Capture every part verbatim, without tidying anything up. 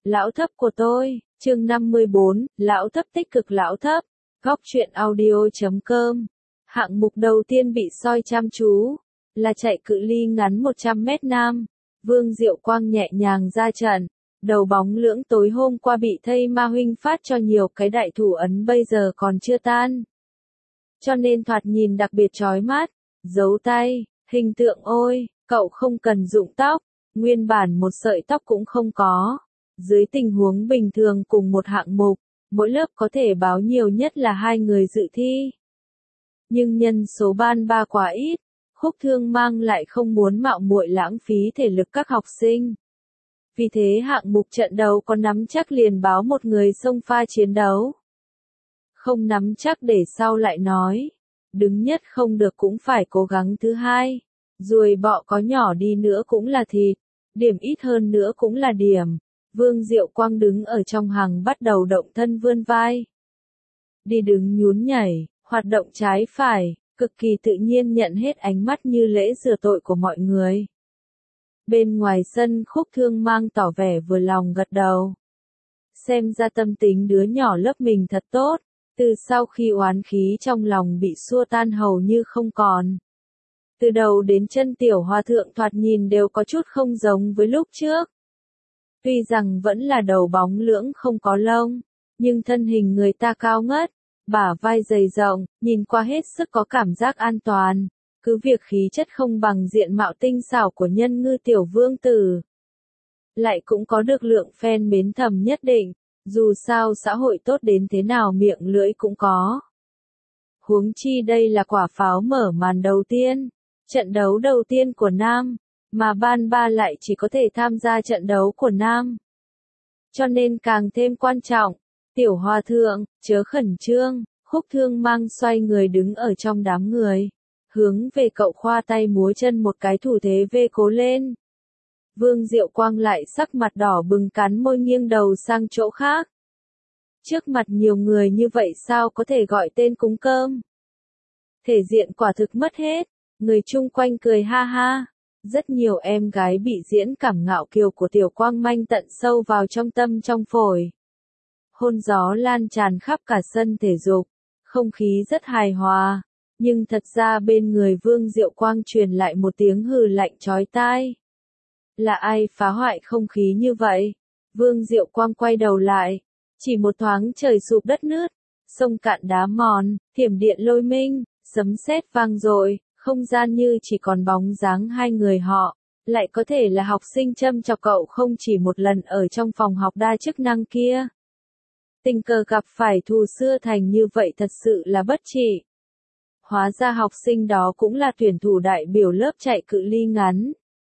Lão thấp của tôi, chương năm mươi bốn, lão thấp tích cực lão thấp, góc truyện audio chấm com. Hạng mục đầu tiên bị soi chăm chú, là chạy cự ly ngắn một trăm mét nam. Vương Diệu Quang nhẹ nhàng ra trận, đầu bóng lưỡng tối hôm qua bị thây ma huynh phát cho nhiều cái đại thủ ấn bây giờ còn chưa tan. Cho nên thoạt nhìn đặc biệt chói mắt, giấu tay, hình tượng ôi, cậu không cần dụng tóc, nguyên bản một sợi tóc cũng không có. Dưới tình huống bình thường cùng một hạng mục, mỗi lớp có thể báo nhiều nhất là hai người dự thi. Nhưng nhân số ban ba quá ít, Khúc Thương Mang lại không muốn mạo muội lãng phí thể lực các học sinh. Vì thế hạng mục trận đấu có nắm chắc liền báo một người xông pha chiến đấu. Không nắm chắc để sau lại nói. Đứng nhất không được cũng phải cố gắng thứ hai. Ruồi bọ có nhỏ đi nữa cũng là thịt. Điểm ít hơn nữa cũng là điểm. Vương Diệu Quang đứng ở trong hàng bắt đầu động thân vươn vai. Đi đứng nhún nhảy, hoạt động trái phải, cực kỳ tự nhiên nhận hết ánh mắt như lễ rửa tội của mọi người. Bên ngoài sân Khúc Thương Mang tỏ vẻ vừa lòng gật đầu. Xem ra tâm tính đứa nhỏ lớp mình thật tốt, từ sau khi oán khí trong lòng bị xua tan hầu như không còn. Từ đầu đến chân tiểu hòa thượng thoạt nhìn đều có chút không giống với lúc trước. Tuy rằng vẫn là đầu bóng lưỡng không có lông, nhưng thân hình người ta cao ngất, bả vai dày rộng, nhìn qua hết sức có cảm giác an toàn. Cứ việc khí chất không bằng diện mạo tinh xảo của nhân ngư tiểu vương tử. Lại cũng có được lượng fan mến thầm nhất định, dù sao xã hội tốt đến thế nào miệng lưỡi cũng có. Huống chi đây là quả pháo mở màn đầu tiên, trận đấu đầu tiên của nam, mà ban ba lại chỉ có thể tham gia trận đấu của nam. Cho nên càng thêm quan trọng, tiểu hòa thượng, chớ khẩn trương, Khúc Thương Mang xoay người đứng ở trong đám người. Hướng về cậu khoa tay múa chân một cái thủ thế vê cố lên. Vương Diệu Quang lại sắc mặt đỏ bừng cắn môi nghiêng đầu sang chỗ khác. Trước mặt nhiều người như vậy sao có thể gọi tên cúng cơm. Thể diện quả thực mất hết, người chung quanh cười ha ha. Rất nhiều em gái bị diễn cảm ngạo kiều của Tiểu Quang Manh tận sâu vào trong tâm trong phổi. Hôn gió lan tràn khắp cả sân thể dục, không khí rất hài hòa. Nhưng thật ra bên người Vương Diệu Quang truyền lại một tiếng hừ lạnh chói tai. Là ai phá hoại không khí như vậy? Vương Diệu Quang quay đầu lại. Chỉ một thoáng trời sụp đất nứt, sông cạn đá mòn, thiểm điện lôi minh, sấm sét vang dội, không gian như chỉ còn bóng dáng hai người họ. Lại có thể là học sinh châm chọc cậu không chỉ một lần ở trong phòng học đa chức năng kia. Tình cờ gặp phải thù xưa thành như vậy thật sự là bất trị. Hóa ra học sinh đó cũng là tuyển thủ đại biểu lớp chạy cự ly ngắn.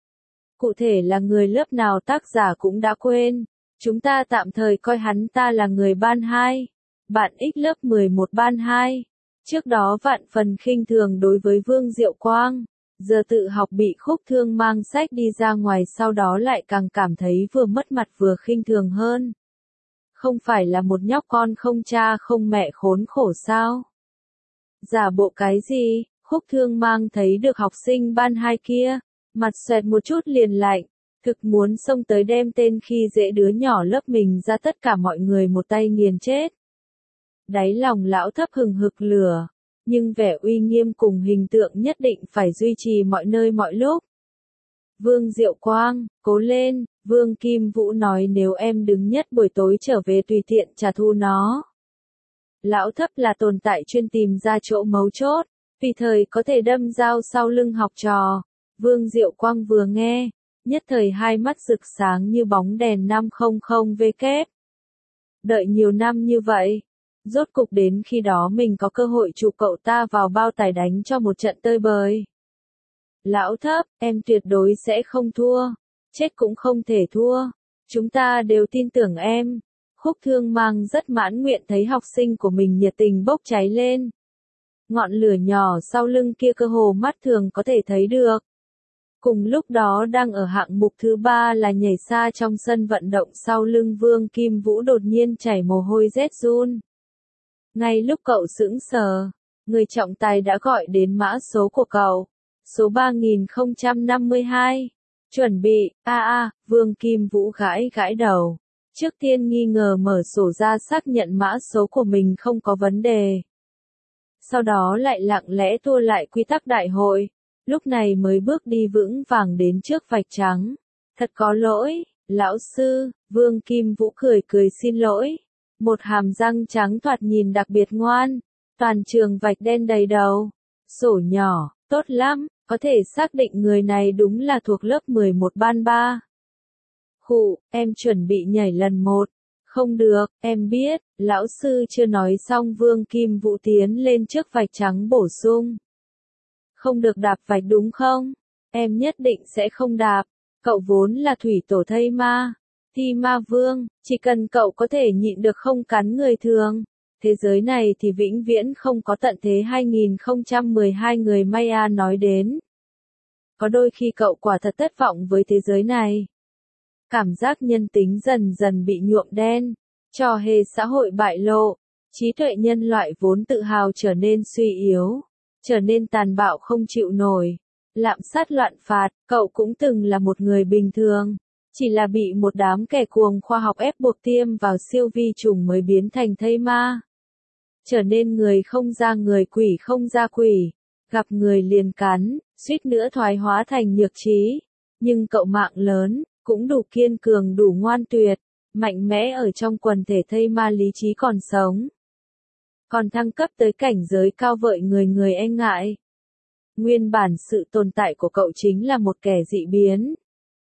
Cụ thể là người lớp nào tác giả cũng đã quên. Chúng ta tạm thời coi hắn ta là người ban hai. Bạn X lớp mười một ban hai. Trước đó vạn phần khinh thường đối với Vương Diệu Quang. Giờ tự học bị Khúc Thương Mang sách đi ra ngoài sau đó lại càng cảm thấy vừa mất mặt vừa khinh thường hơn. Không phải là một nhóc con không cha không mẹ khốn khổ sao? Giả bộ cái gì? Khúc Thương Mang thấy được học sinh ban hai kia, mặt xoẹt một chút liền lạnh, thực muốn xông tới đem tên khi dễ đứa nhỏ lớp mình ra tất cả mọi người một tay nghiền chết. Đáy lòng lão thấp hừng hực lửa, nhưng vẻ uy nghiêm cùng hình tượng nhất định phải duy trì mọi nơi mọi lúc. Vương Diệu Quang, cố lên, Vương Kim Vũ nói nếu em đứng nhất buổi tối trở về tùy tiện trả thù nó. Lão thấp là tồn tại chuyên tìm ra chỗ mấu chốt, tùy thời có thể đâm dao sau lưng học trò. Vương Diệu Quang vừa nghe, nhất thời hai mắt rực sáng như bóng đèn năm không không vê kép. Đợi nhiều năm như vậy, rốt cục đến khi đó mình có cơ hội chụp cậu ta vào bao tải đánh cho một trận tơi bời. Lão thấp, em tuyệt đối sẽ không thua, chết cũng không thể thua, chúng ta đều tin tưởng em. Khúc Thương Mang rất mãn nguyện thấy học sinh của mình nhiệt tình bốc cháy lên. Ngọn lửa nhỏ sau lưng kia cơ hồ mắt thường có thể thấy được. Cùng lúc đó đang ở hạng mục thứ ba là nhảy xa trong sân vận động sau lưng Vương Kim Vũ đột nhiên chảy mồ hôi rét run. Ngay lúc cậu sững sờ, người trọng tài đã gọi đến mã số của cậu, số ba nghìn không trăm năm mươi hai. Chuẩn bị, a a, Vương Kim Vũ gãi gãi đầu. Trước tiên nghi ngờ mở sổ ra xác nhận mã số của mình không có vấn đề. Sau đó lại lặng lẽ tua lại quy tắc đại hội, lúc này mới bước đi vững vàng đến trước vạch trắng. Thật có lỗi, lão sư, Vương Kim Vũ cười cười xin lỗi. Một hàm răng trắng thoạt nhìn đặc biệt ngoan, toàn trường vạch đen đầy đầu. Sổ nhỏ, tốt lắm, có thể xác định người này đúng là thuộc lớp mười một ban ba. Khụ, em chuẩn bị nhảy lần một. Không được, em biết, lão sư chưa nói xong Vương Kim Vũ tiến lên trước vạch trắng bổ sung. Không được đạp vạch đúng không? Em nhất định sẽ không đạp. Cậu vốn là thủy tổ thây ma. Thi ma vương, chỉ cần cậu có thể nhịn được không cắn người thường. Thế giới này thì vĩnh viễn không có tận thế hai nghìn không trăm mười hai người Maya nói đến. Có đôi khi cậu quả thật thất vọng với thế giới này. Cảm giác nhân tính dần dần bị nhuộm đen, trò hề xã hội bại lộ, trí tuệ nhân loại vốn tự hào trở nên suy yếu, trở nên tàn bạo không chịu nổi, lạm sát loạn phạt. Cậu cũng từng là một người bình thường, chỉ là bị một đám kẻ cuồng khoa học ép buộc tiêm vào siêu vi trùng mới biến thành thây ma. Trở nên người không ra người, quỷ không ra quỷ, gặp người liền cắn, suýt nữa thoái hóa thành nhược trí. Nhưng cậu mạng lớn, cũng đủ kiên cường, đủ ngoan tuyệt, mạnh mẽ ở trong quần thể thây ma, lý trí còn sống. Còn thăng cấp tới cảnh giới cao vợi người người e ngại. Nguyên bản sự tồn tại của cậu chính là một kẻ dị biến.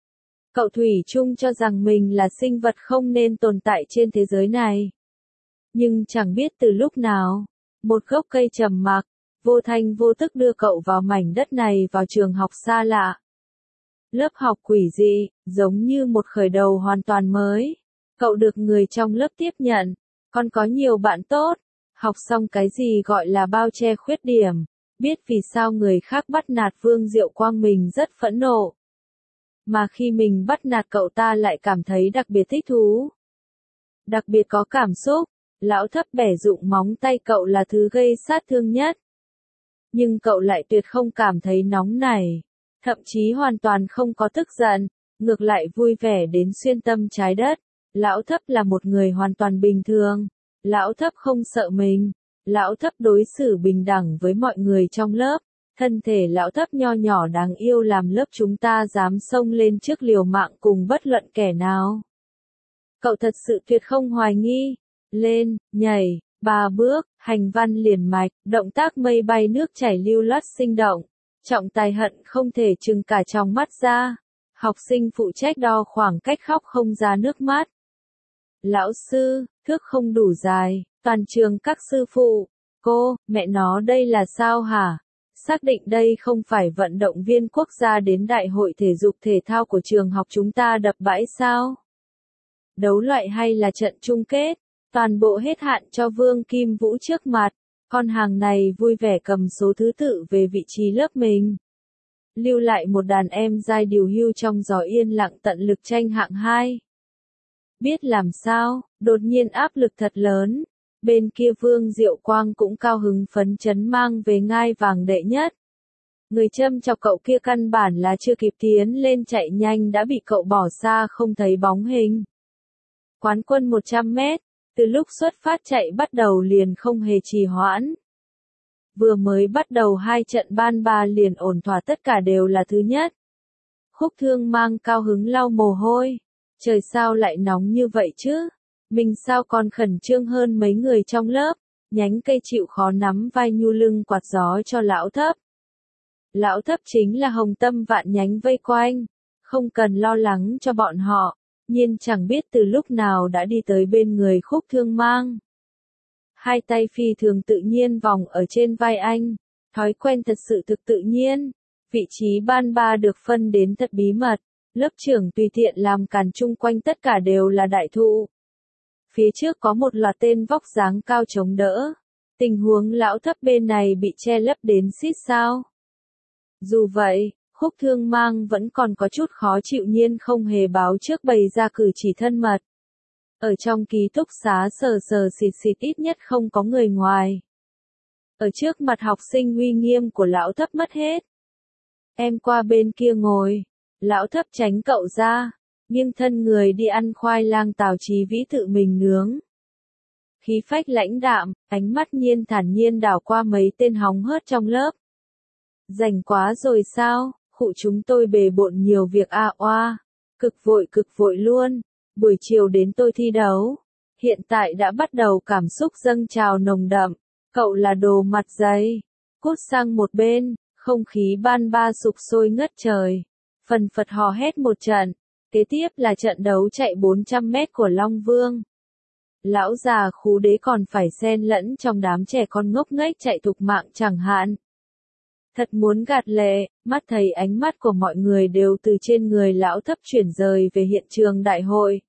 Cậu thủy chung cho rằng mình là sinh vật không nên tồn tại trên thế giới này. Nhưng chẳng biết từ lúc nào, một gốc cây trầm mặc, vô thanh vô tức đưa cậu vào mảnh đất này, vào trường học xa lạ. Lớp học quỷ dị, giống như một khởi đầu hoàn toàn mới. Cậu được người trong lớp tiếp nhận, còn có nhiều bạn tốt. Học xong cái gì gọi là bao che khuyết điểm, biết vì sao người khác bắt nạt Vương Diệu Quang mình rất phẫn nộ. Mà khi mình bắt nạt cậu ta lại cảm thấy đặc biệt thích thú. Đặc biệt có cảm xúc, lão thấp bẻ rụng móng tay cậu là thứ gây sát thương nhất. Nhưng cậu lại tuyệt không cảm thấy nóng nảy, thậm chí hoàn toàn không có tức giận, ngược lại vui vẻ đến xuyên tâm trái đất. Lão thấp là một người hoàn toàn bình thường. Lão thấp không sợ mình. Lão thấp đối xử bình đẳng với mọi người trong lớp. Thân thể lão thấp nho nhỏ đáng yêu làm lớp chúng ta dám xông lên trước liều mạng cùng bất luận kẻ nào. Cậu thật sự tuyệt không hoài nghi. Lên, nhảy, ba bước, hành văn liền mạch, động tác mây bay nước chảy lưu loát sinh động. Trọng tài hận không thể trừng cả tròng mắt ra. Học sinh phụ trách đo khoảng cách khóc không ra nước mắt. Lão sư, thước không đủ dài, toàn trường các sư phụ. Cô, mẹ nó đây là sao hả? Xác định đây không phải vận động viên quốc gia đến đại hội thể dục thể thao của trường học chúng ta đập bãi sao? Đấu loại hay là trận chung kết? Toàn bộ hết hạn cho Vương Kim Vũ trước mặt. Con hàng này vui vẻ cầm số thứ tự về vị trí lớp mình. Lưu lại một đàn em giai điều hưu trong gió yên lặng tận lực tranh hạng hai. Biết làm sao, đột nhiên áp lực thật lớn. Bên kia Vương Diệu Quang cũng cao hứng phấn chấn mang về ngai vàng đệ nhất. Người châm chọc cậu kia căn bản là chưa kịp tiến lên chạy nhanh đã bị cậu bỏ xa không thấy bóng hình. Quán quân một trăm mét, từ lúc xuất phát chạy bắt đầu liền không hề trì hoãn. Vừa mới bắt đầu hai trận ban ba liền ổn thỏa, tất cả đều là thứ nhất. Khúc Thương mang cao hứng lau mồ hôi. Trời sao lại nóng như vậy chứ? Mình sao còn khẩn trương hơn mấy người trong lớp? Nhánh cây chịu khó nắm vai nhu lưng quạt gió cho lão thấp. Lão thấp chính là hồng tâm vạn nhánh vây quanh. Không cần lo lắng cho bọn họ. Nhiên chẳng biết từ lúc nào đã đi tới bên người Khúc Thương mang. Hai tay phi thường tự nhiên vòng ở trên vai anh. Thói quen thật sự thực tự nhiên. Vị trí ban ba được phân đến thật bí mật. Lớp trưởng tùy tiện làm càn, chung quanh tất cả đều là đại thụ. Phía trước có một loạt tên vóc dáng cao chống đỡ. Tình huống lão thấp bên này bị che lấp đến xít sao. Dù vậy, Khúc Thương mang vẫn còn có chút khó chịu, nhiên không hề báo trước bày ra cử chỉ thân mật. Ở trong ký túc xá sờ sờ xịt xịt ít nhất không có người ngoài. Ở trước mặt học sinh uy nghiêm của lão thấp mất hết. Em qua bên kia ngồi. Lão thấp tránh cậu ra. nghiêng thân người đi ăn khoai lang Tào Chí Vĩ tự mình nướng. Khí phách lãnh đạm, ánh mắt Nhiên thản nhiên đảo qua mấy tên hóng hớt trong lớp. Rảnh quá rồi sao, khụ chúng tôi bề bộn nhiều việc à oa, cực vội cực vội luôn, buổi chiều đến tôi thi đấu. Hiện tại đã bắt đầu cảm xúc dâng trào nồng đậm, cậu là đồ mặt dày. Cút sang một bên, không khí ban ba sục sôi ngất trời. Phần phật hò hét một trận, kế tiếp là trận đấu chạy bốn trăm mét của Long Vương. Lão già khú đế còn phải xen lẫn trong đám trẻ con ngốc nghếch chạy thục mạng chẳng hạn. Thật muốn gạt lệ, mắt thấy ánh mắt của mọi người đều từ trên người lão thấp chuyển rời về hiện trường đại hội.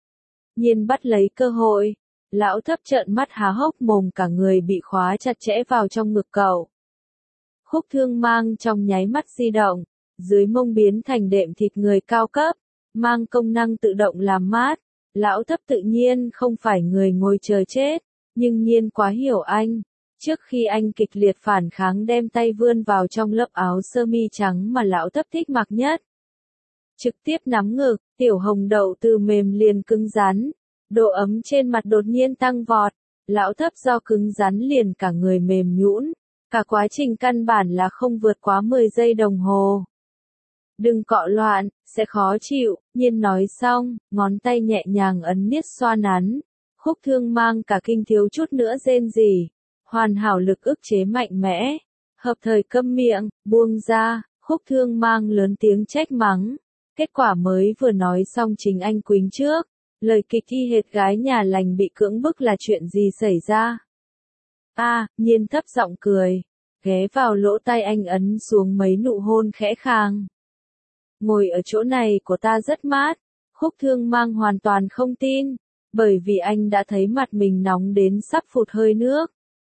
Nhiên bắt lấy cơ hội, lão thấp trợn mắt há hốc mồm cả người bị khóa chặt chẽ vào trong ngực cậu. Khúc Thương Mang trong nháy mắt di động, dưới mông biến thành đệm thịt người cao cấp, mang công năng tự động làm mát. Lão thấp tự nhiên không phải người ngồi chờ chết, nhưng Nhiên quá hiểu anh. Trước khi anh kịch liệt phản kháng đem tay vươn vào trong lớp áo sơ mi trắng mà lão thấp thích mặc nhất. Trực tiếp nắm ngực, tiểu hồng đậu từ mềm liền cứng rắn. Độ ấm trên mặt đột nhiên tăng vọt, lão thấp do cứng rắn liền cả người mềm nhũn. Cả quá trình căn bản là không vượt quá mười giây đồng hồ. Đừng cọ loạn, sẽ khó chịu, Nhiên nói xong, ngón tay nhẹ nhàng ấn niết xoa nắn. Khúc Thương Mang cả kinh thiếu chút nữa rên rỉ. Hoàn hảo lực ức chế mạnh mẽ. Hợp thời câm miệng, buông ra, Khúc Thương Mang lớn tiếng trách mắng. Kết quả mới vừa nói xong chính anh quýnh trước. Lời kịch y hệt gái nhà lành bị cưỡng bức là chuyện gì xảy ra? A, à, Nhiên thấp giọng cười. Ghé vào lỗ tai anh ấn xuống mấy nụ hôn khẽ khàng. Ngồi ở chỗ này của ta rất mát. Khúc Thương Mang hoàn toàn không tin. Bởi vì anh đã thấy mặt mình nóng đến sắp phụt hơi nước.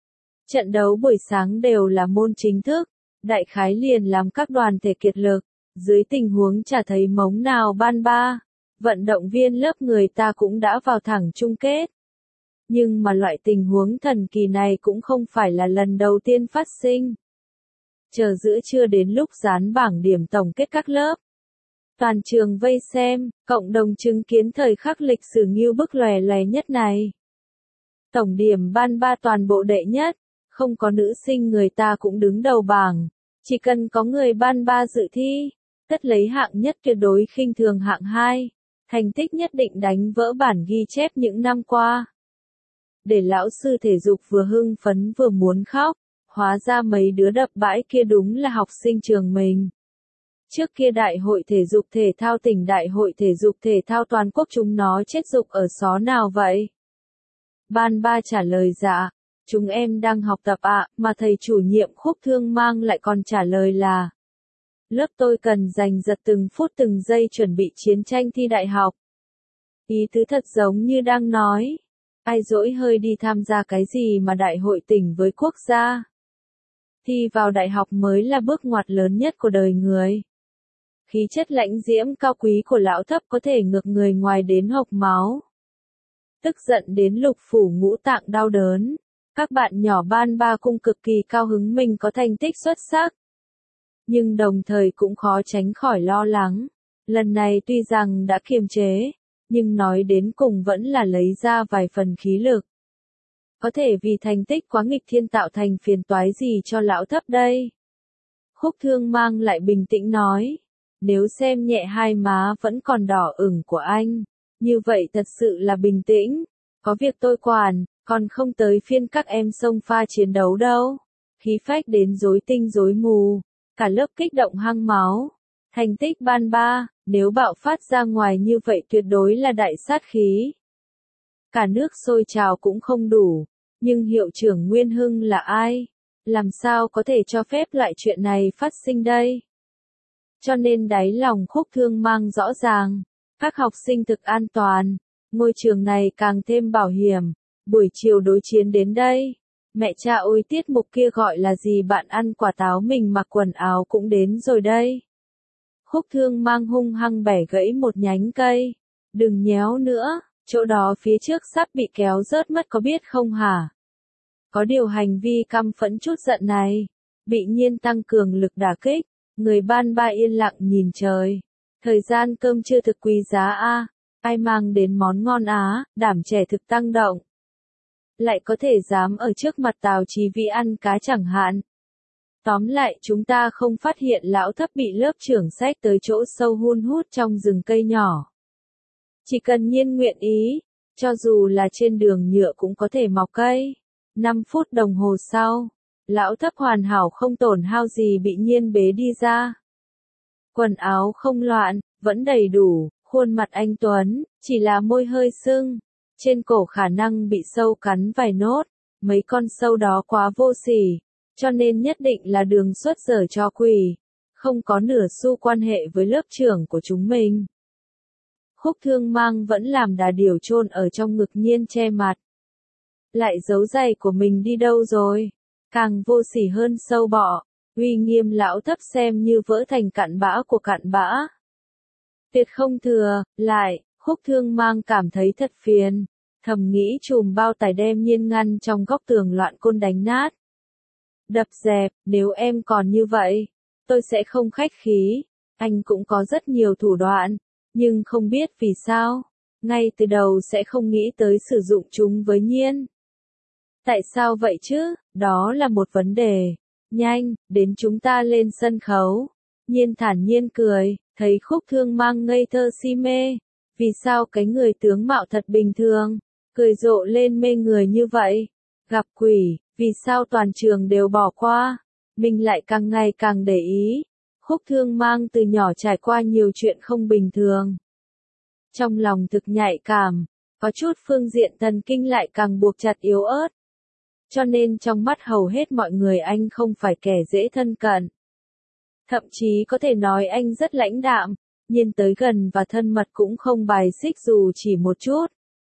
Trận đấu buổi sáng đều là môn chính thức. Đại khái liền làm các đoàn thể kiệt lực. Dưới tình huống chả thấy mống nào ban ba. Vận động viên lớp người ta cũng đã vào thẳng chung kết. Nhưng mà loại tình huống thần kỳ này cũng không phải là lần đầu tiên phát sinh. Chờ giữa trưa đến lúc dán bảng điểm tổng kết các lớp. Toàn trường vây xem, cộng đồng chứng kiến thời khắc lịch sử nghiêu bức lòe lòe nhất này. Tổng điểm ban ba toàn bộ đệ nhất, không có nữ sinh người ta cũng đứng đầu bảng. Chỉ cần có người ban ba dự thi, tất lấy hạng nhất tuyệt đối khinh thường hạng hai. Thành tích nhất định đánh vỡ bản ghi chép những năm qua. Để lão sư thể dục vừa hưng phấn vừa muốn khóc, hóa ra mấy đứa đập bãi kia đúng là học sinh trường mình. Trước kia đại hội thể dục thể thao tỉnh đại hội thể dục thể thao toàn quốc chúng nó chết dục ở xó nào vậy? Ban ba trả lời dạ, chúng em đang học tập ạ, mà thầy chủ nhiệm Khúc Thương Mang lại còn trả lời là lớp tôi cần dành giật từng phút từng giây chuẩn bị chiến tranh thi đại học. Ý tứ thật giống như đang nói, ai dỗi hơi đi tham gia cái gì mà đại hội tỉnh với quốc gia. Thi vào đại học mới là bước ngoặt lớn nhất của đời người. Khí chất lãnh diễm cao quý của lão thấp có thể ngược người ngoài đến hộc máu. Tức giận đến lục phủ ngũ tạng đau đớn. Các bạn nhỏ ban ba cung cực kỳ cao hứng mình có thành tích xuất sắc. Nhưng đồng thời cũng khó tránh khỏi lo lắng. Lần này tuy rằng đã kiềm chế, nhưng nói đến cùng vẫn là lấy ra vài phần khí lực. Có thể vì thành tích quá nghịch thiên tạo thành phiền toái gì cho lão thấp đây? Khúc Thương Mang lại bình tĩnh nói. Nếu xem nhẹ hai má vẫn còn đỏ ửng của anh, như vậy thật sự là bình tĩnh. Có việc tôi quản, còn không tới phiên các em xông pha chiến đấu đâu. Khí phách đến rối tinh rối mù. Cả lớp kích động hăng máu. Thành tích ban ba, nếu bạo phát ra ngoài như vậy tuyệt đối là đại sát khí. Cả nước sôi trào cũng không đủ. Nhưng hiệu trưởng Nguyên Hưng là ai? Làm sao có thể cho phép loại chuyện này phát sinh đây? Cho nên đáy lòng Khúc Thương Mang rõ ràng. Các học sinh thực an toàn. Ngôi trường này càng thêm bảo hiểm. Buổi chiều đối chiến đến đây. Mẹ cha ơi, tiết mục kia gọi là gì, bạn ăn quả táo mình mặc quần áo cũng đến rồi đây. Khúc Thương Mang hung hăng bẻ gãy một nhánh cây. Đừng nhéo nữa, chỗ đó phía trước sắp bị kéo rớt mất có biết không hả? Có điều hành vi căm phẫn chút giận này, bị Nhiên tăng cường lực đả kích, người ban ba yên lặng nhìn trời. Thời gian cơm trưa thực quý giá a, ai mang đến món ngon á, đảm trẻ thực tăng động. Lại có thể dám ở trước mặt Tào Chí Vĩ ăn cá chẳng hạn. Tóm lại chúng ta không phát hiện lão thấp bị lớp trưởng xách tới chỗ sâu hun hút trong rừng cây nhỏ. Chỉ cần Nhiên nguyện ý, cho dù là trên đường nhựa cũng có thể mọc cây. năm phút đồng hồ sau, lão thấp hoàn hảo không tổn hao gì bị Nhiên bế đi ra. Quần áo không loạn, vẫn đầy đủ, khuôn mặt anh tuấn, chỉ là môi hơi sưng. Trên cổ khả năng bị sâu cắn vài nốt, mấy con sâu đó quá vô sỉ, cho nên nhất định là đường xuất dở cho quỷ, không có nửa xu quan hệ với lớp trưởng của chúng mình. Khúc Thương Mang vẫn làm đà điểu chôn ở trong ngực Nhiên che mặt. Lại giấu giày của mình đi đâu rồi? Càng vô sỉ hơn sâu bọ, uy nghiêm lão thấp xem như vỡ thành cặn bã của cặn bã. Tuyệt không thừa, lại, Khúc Thương Mang cảm thấy thật phiền, thầm nghĩ chùm bao tải đem Nhiên ngăn trong góc tường loạn côn đánh nát. Đập dẹp, nếu em còn như vậy, tôi sẽ không khách khí, anh cũng có rất nhiều thủ đoạn, nhưng không biết vì sao, ngay từ đầu sẽ không nghĩ tới sử dụng chúng với Nhiên. Tại sao vậy chứ, đó là một vấn đề. Nhanh, đến chúng ta lên sân khấu. Nhiên thản nhiên cười, thấy Khúc Thương Mang ngây thơ si mê. Vì sao cái người tướng mạo thật bình thường, cười rộ lên mê người như vậy? Gặp quỷ, vì sao toàn trường đều bỏ qua? Mình lại càng ngày càng để ý. Khúc Thương Mang từ nhỏ trải qua nhiều chuyện không bình thường. Trong lòng thực nhạy cảm, có chút phương diện thần kinh lại càng buộc chặt yếu ớt. Cho nên trong mắt hầu hết mọi người anh không phải kẻ dễ thân cận. Thậm chí có thể nói anh rất lãnh đạm, Nhiên tới gần và thân mật cũng không bài xích dù chỉ một chút.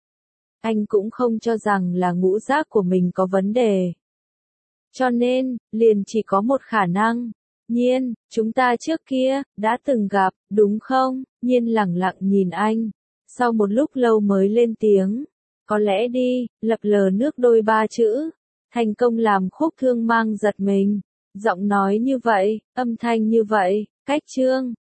Anh cũng không cho rằng là ngũ giác của mình có vấn đề. Cho nên, liền chỉ có một khả năng. Nhiên, chúng ta trước kia, đã từng gặp, đúng không? Nhiên lẳng lặng nhìn anh. Sau một lúc lâu mới lên tiếng. Có lẽ đi, lập lờ nước đôi ba chữ. Thành công làm Khúc Thương Mang giật mình. Giọng nói như vậy, âm thanh như vậy, cách chương.